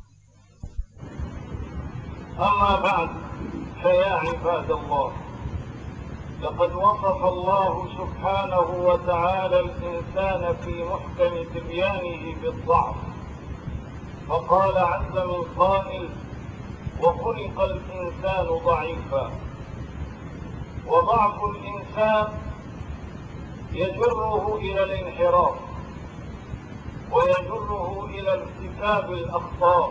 أما بعد، فيا عباد الله، لقد وصف الله سبحانه وتعالى الإنسان في محكم تبيانه بالضعف، فقال عز من قائل: وخلق الإنسان ضعيفا. وضعف الإنسان يجره إلى الانحراف، ويجره إلى ارتكاب الأخطاء،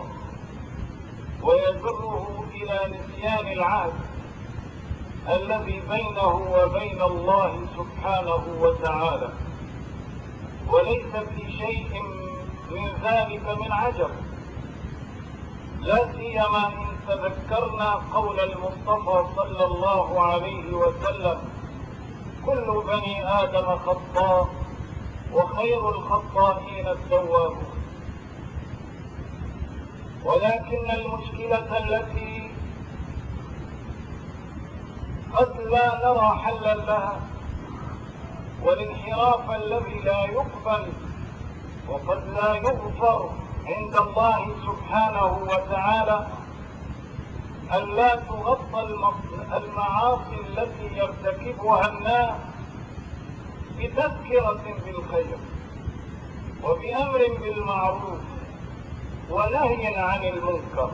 ويجره إلى نسيان العهد الذي بينه وبين الله سبحانه وتعالى. وليس في شيء من ذلك من عجب، لا سيما إن تذكرنا قول المصطفى صلى الله عليه وسلم: كل بني آدم خطاء وخير الخطائين التوابون. ولكن المشكلة التي قد لا نرى حلا لها، والانحراف الذي لا يقبل وقد لا يغفر عند الله سبحانه وتعالى، أن لا تغطى المعاصي التي يرتكبها الناس بتذكرة بالخير وبأمر بالمعروف ونهي عن المنكر.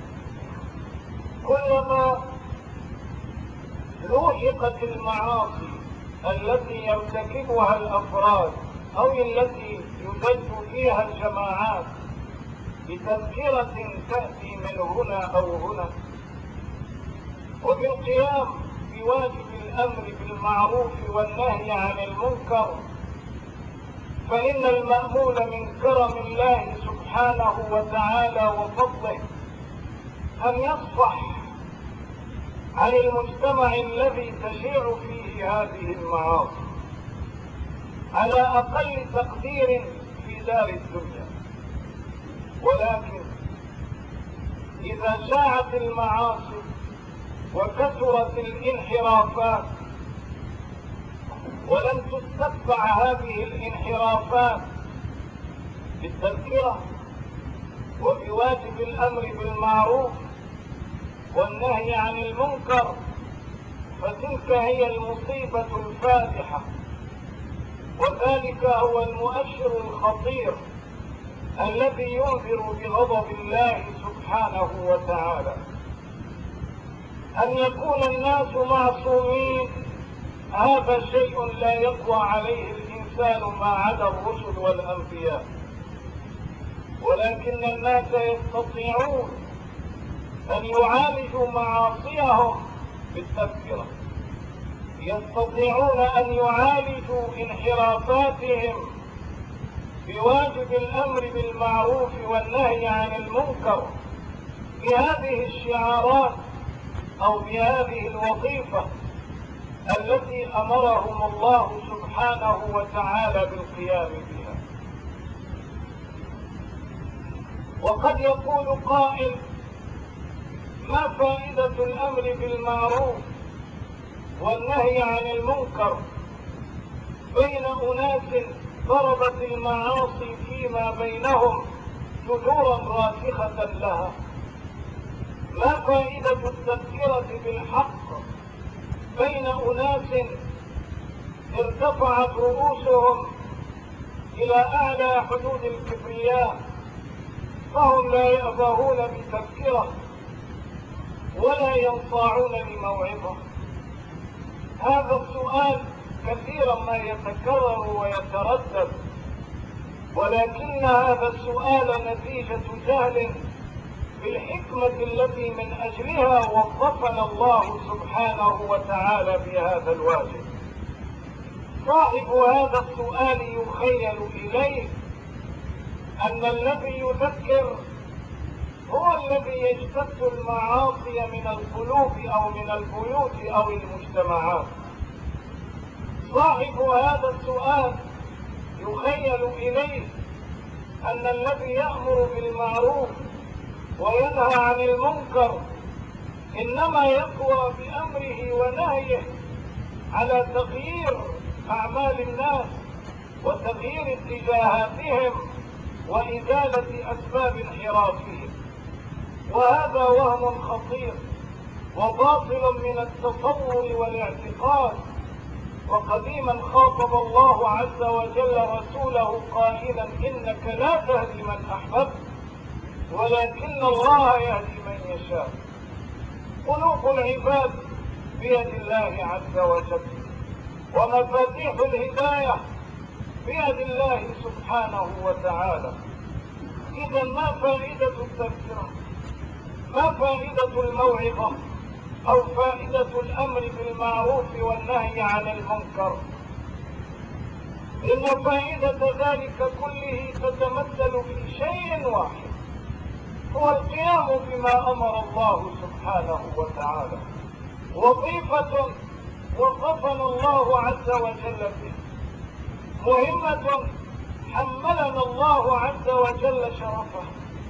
كلما لوحقت المعاصي التي يرتكبها الأفراد أو التي يدج فيها الجماعات بتذكرة تأتي من هنا أو هنا، وبالقيام بواجب الأمر بالمعروف والنهي عن المنكر، فإن المأمول من كرم الله سبحانه وتعالى وفضله أن يصفح عن المجتمع الذي تشيع فيه هذه المعاصي على أقل تقدير في دار الدنيا. ولكن إذا شاعت المعاصي وكثرت الانحرافات ولم تتبع هذه الانحرافات بالتذكرة وبواجب الأمر بالمعروف والنهي عن المنكر، فتلك هي المصيبة الفادحة، وذلك هو المؤشر الخطير الذي ينذر بغضب الله سبحانه وتعالى. أن يكون الناس معصومين هذا شيء لا يقوى عليه الإنسان ما عدا الرسل والأنبياء، ولكن الناس يستطيعون أن يعالجوا معاصيهم بالتذكرة، يستطيعون أن يعالجوا انحرافاتهم بواجب الأمر بالمعروف والنهي عن المنكر بهذه الشعارات أو بهذه الوظيفة التي أمرهم الله سبحانه وتعالى بالقيام بها. وقد يقول قائل: ما فائدة الأمر بالمعروف والنهي عن المنكر بين أناس ضربت المعاصي فيما بينهم جذورا راسخة لها؟ ما فائدة التذكرة بالحق بين أناس ارتفعت رؤوسهم إلى أعلى حدود الكبرياء فهم لا يأبهون بتذكرة ولا ينصاعون لموعظة؟ هذا السؤال كثيرا ما يتكرر ويتردد، ولكن هذا السؤال نتيجة جهل بالحكمة التي من أجلها وظفنا الله سبحانه وتعالى بهذا الواجب. صاحب هذا السؤال يخيل إليه أن الذي يذكر هو الذي يجتث المعاصي من القلوب أو من البيوت أو المجتمعات. صاحب هذا السؤال يخيل إليه أن الذي يأمر بالمعروف وينهى عن المنكر إنما يقوى بأمره ونهيه على تغيير أعمال الناس وتغيير اتجاهاتهم وإزالة أسباب انحرافهم، وهذا وهم خطير وباطل من التصور والاعتقاد. وقديما خاطب الله عز وجل رسوله قائلا: إنك لا تهدي من أحببت ولكن الله يهدي من يشاء. قلوب العباد بيد الله عز وجل، ومفاتيح الهداية بيد الله سبحانه وتعالى. إذا ما فائدة التذكرة؟ ما فائدة الموعظة أو فائدة الأمر بالمعروف والنهي عن المنكر؟ إن فائدة ذلك كله تتمثل في شيء واحد، هو القيام بما أمر الله سبحانه وتعالى، وظيفة وظفنا الله عز وجل به، مهمة حملنا الله عز وجل شرفها.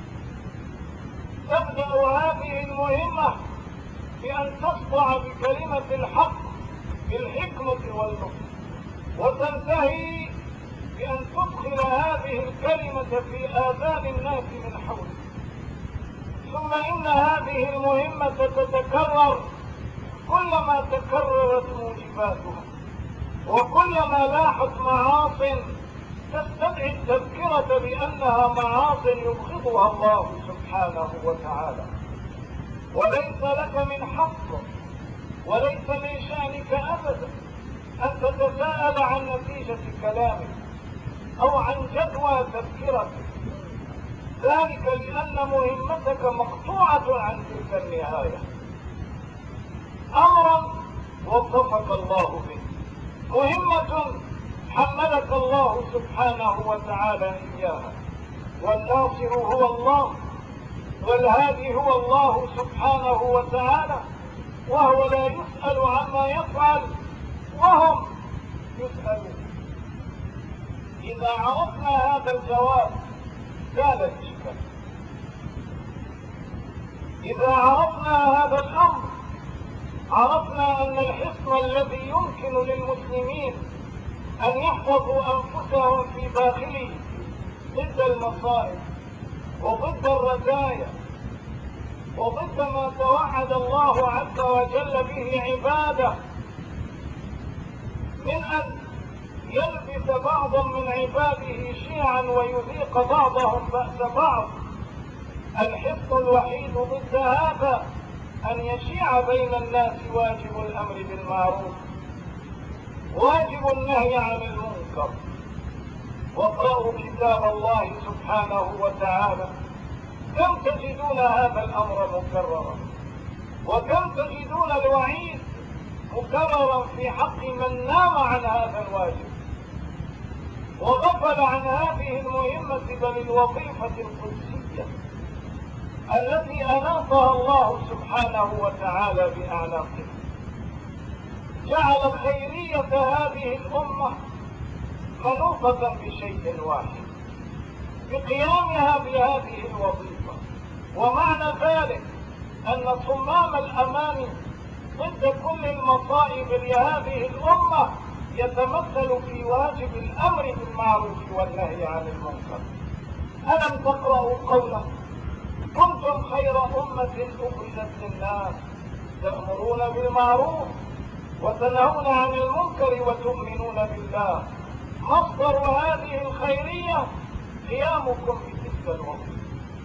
تبدأ هذه المهمة بأن تصدع بكلمة الحق بالحكمة واللطف، وتنتهي بأن تدخل هذه الكلمة في آذان الناس من حولك. ثم إن هذه المهمة تتكرر كلما تكررت موجباتها، وكلما لاحت معاصٍ تستدعي التذكرة بأنها معاصٍ يبغضها الله سبحانه وتعالى. وليس لك من حق وليس من شأنك أبدا أن تتساءل عن نتيجة كلامك أو عن جدوى تذكرتك، ذلك لأن مهمتك مقطوعة عن تلك النهاية. أمرا وظفك الله به، مهمة حملك الله سبحانه وتعالى إياها، والناصر هو الله والهادي هو الله سبحانه وتعالى، وهو لا يسأل عما يفعل وهم يسألون. إذا عرفنا هذا الجواب زال الإشكال. إذا عرفنا هذا الأمر عرفنا أن الحصن الذي يمكن للمسلمين أن يحفظوا أنفسهم في داخله ضد المصائب وضد الرزايا وضد ما توعد الله عز وجل به عباده من أن يلبس بعضا من عباده شيعا ويذيق بعضهم بأس بعض. الحصن الوحيد ضد هذا أن يشيع بين الناس واجب الأمر بالمعروف، واجب النهي عن المنكر. واقرأوا كتاب الله سبحانه وتعالى كم تجدون هذا الأمر مكررا، وكم تجدون الوعيد مكررا في حق من نام عن هذا الواجب وغفل عن هذه المهمة، بل الوظيفة القدسية التي أناطها الله سبحانه وتعالى بأعناقه. جعل خيرية هذه الأمة منوطة بشيء واحد، بقيامها بهذه الوظيفة. ومعنى ذلك أن صمام الأمان ضد كل المصائب لهذه الأمة يتمثل في واجب الأمر بالمعروف والنهي عن المنكر. ألم تقرأوا قوله: كنتم خير أمة أخرجت للناس تأمرون بالمعروف وتنهون عن المنكر وتؤمنون بالله. مصدر هذه الخيرية قيامكم بتلك الوظيفة.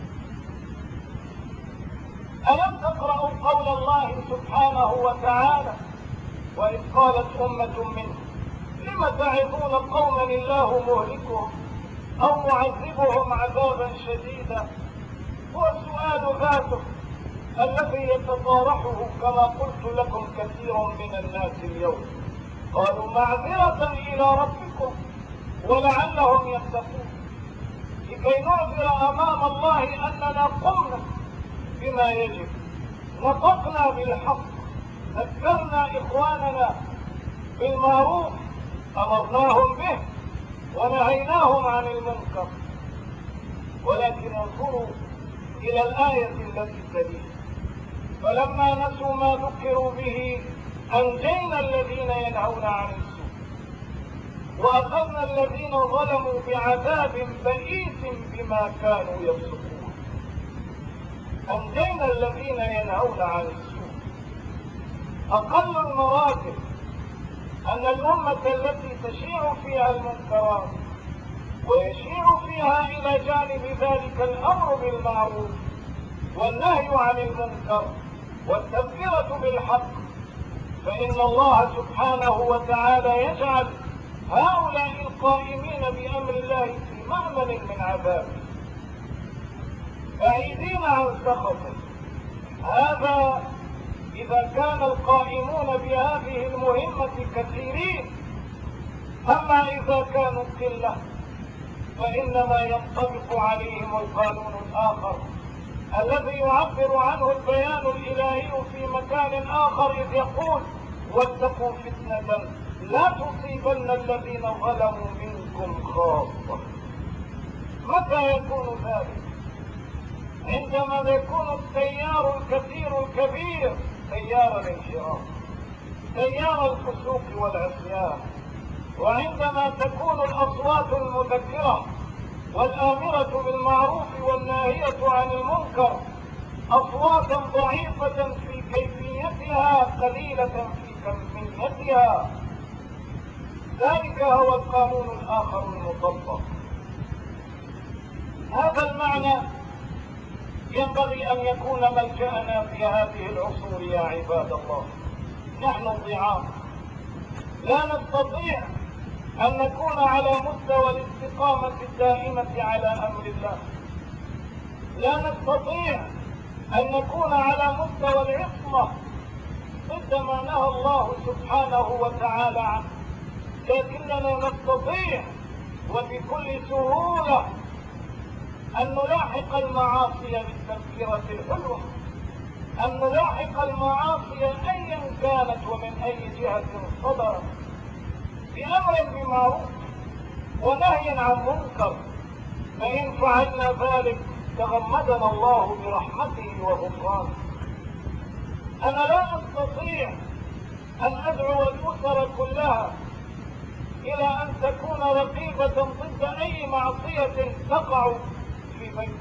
ألم تقرأوا قول الله سبحانه وتعالى: وإذ قالت أمة منهم لم تعظون قوما الله مهلكهم أو معذبهم عذابا شديدا؟ هو السؤال ذاته الذي يتطارحه كما قلت لكم كثير من الناس اليوم. قالوا معذرة إلى ربكم ولعلهم يتقون، لكي نعذر أمام الله أننا قمنا بما يجب، نطقنا بالحق، ذكرنا إخواننا بالمعروف، أمرناهم به ونهيناهم عن المنكر. ولكن انظروا إلى الآية التي تليها: فلما نسوا ما ذكروا به أنجينا الذين ينهون عن السوء وأخذنا الذين ظلموا بعذاب بئيس بما كانوا يفسقون. أنجينا الذين ينهون عن السوء. أقل المراتب أن الأمة التي تشيع فيها المنكرات ويشيع فيها إلى جانب ذلك الأمر بالمعروف والنهي عن المنكر والتذكرة بالحق، فإن الله سبحانه وتعالى يجعل هؤلاء القائمين بأمر الله في مأمن من عذابه، بعيدين عن سخطه. هذا إذا كان القائمون بهذه المهمة كثيرين. أما إذا كانوا قلة فإنما ينطبق عليهم القانون الآخر الذي يعبر عنه البيان الإلهي في مكان آخر، إذ يقول: واتقوا فتنة لا تصيبن الذين ظلموا منكم خاصة. متى يكون ذلك؟ عندما يكون التيار الكثير الكبير تيار الانحراف، تيار الفسوق والعصيان، وعندما تكون الأصوات المذكرة والآمرة بالمعروف والناهية عن المنكر أصواتا ضعيفة في كيفيتها قليلة في كميتها. ذلك هو القانون الآخر المطبق. هذا المعنى ينبغي أن يكون ملجأنا في هذه العصور يا عباد الله. نحن ضعاف، لا نستطيع أن نكون على مستوى الاستقامة الدائمة على أمر الله، لا نستطيع أن نكون على مستوى العصمة ضد ما نهى الله سبحانه وتعالى عنه، لكننا نستطيع وبكل سهولة أن نلاحق المعاصي بالتذكرة الحلوة، أن نلاحق المعاصي أيا كانت ومن أي جهة صدرت، بأمر بمعروف ونهي عن منكر. فإن فعلنا ذلك تغمدنا الله برحمته وغفرانه. أنا لا أستطيع أن أدعو الأسر كلها إلى أن تكون رقيبة ضد أي معصية تقع في بيت،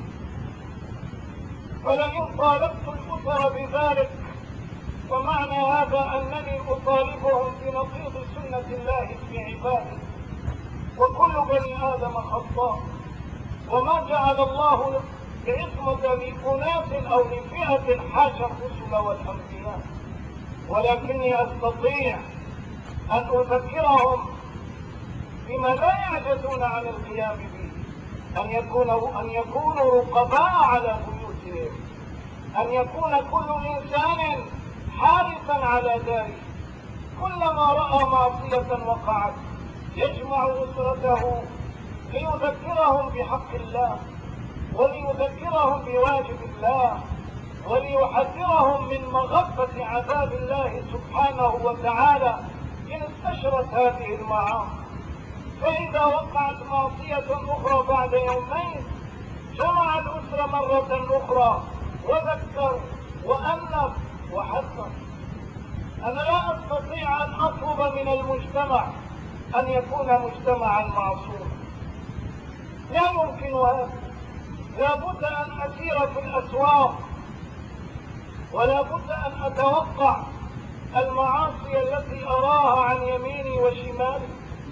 فلئن طالبت الأسر بذلك ومعنى هذا أنني أطالبهم بنقيض سنة الله في عباده، وكل بني آدم خطاء، وما جعل الله العصمة لأناس أو لفئة حاشا الرسل والأنبياء، ولكني أستطيع أن أذكرهم بما لا يعجزون عن القيام به، أن يكونوا رقباء على بيوتهم، أن يكون كل إنسان حارسا على داره، كلما رأى معصية وقعت يجمع أسرته ليذكرهم بحق الله، وليذكرهم بواجب الله، وليحذرهم من مغبة عذاب الله سبحانه وتعالى إن استشرت هذه المعاصي. فإذا وقعت معصية أخرى بعد يومين جمع الأسرة مرة أخرى وذكر وأنف وحذر. أنا لا أستطيع أن أطلب من المجتمع أن يكون مجتمعا معصوما، لا يمكن هذا. لا بد أن أسير في الأسواق، ولا بد أن أتوقع المعاصي التي أراها عن يميني وشمالي،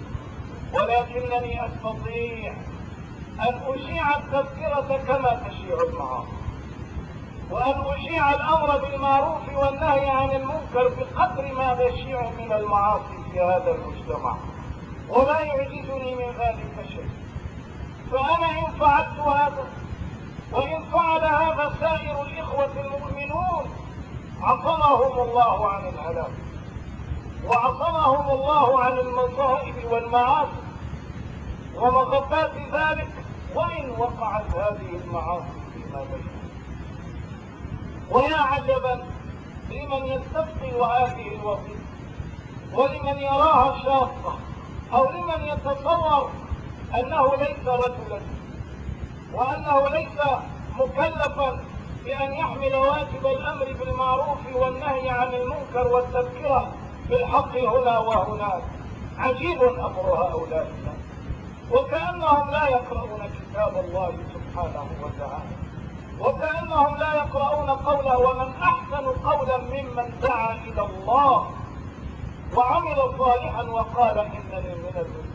ولكنني أستطيع أن أشيع التذكرة كما تشيع المعاصي، وأن أشيع الأمر بالمعروف والنهي عن المنكر بقدر ما يشيع من المعاصي في هذا المجتمع، ولا يعجزني من ذلك شيء. فأنا إن فعلت هذا وإن فعل هذا سائر الإخوة المؤمنون عصمهم الله عن الهلاك، وعصمهم الله عن المصائب والمعاصي ومغبات ذلك، وإن وقعت هذه المعاصي فيما بينهم. ويا عجبا لمن يستبقي هذه الوظيفة، ولمن يراها شاقة، أو لمن يتصور أنه ليس رجلا، وأنه ليس مكلفا بأن يحمل واجب الأمر بالمعروف والنهي عن المنكر والتذكرة بالحق هنا وهناك. عجيب أمر هؤلاء الناس، وكأنهم لا يقرؤون كتاب الله سبحانه وتعالى، وكأنهم لا يقرؤون قوله: ومن أحسن قولا ممن دعا إلى الله وعمل صالحا وقال إنني من المسلمين.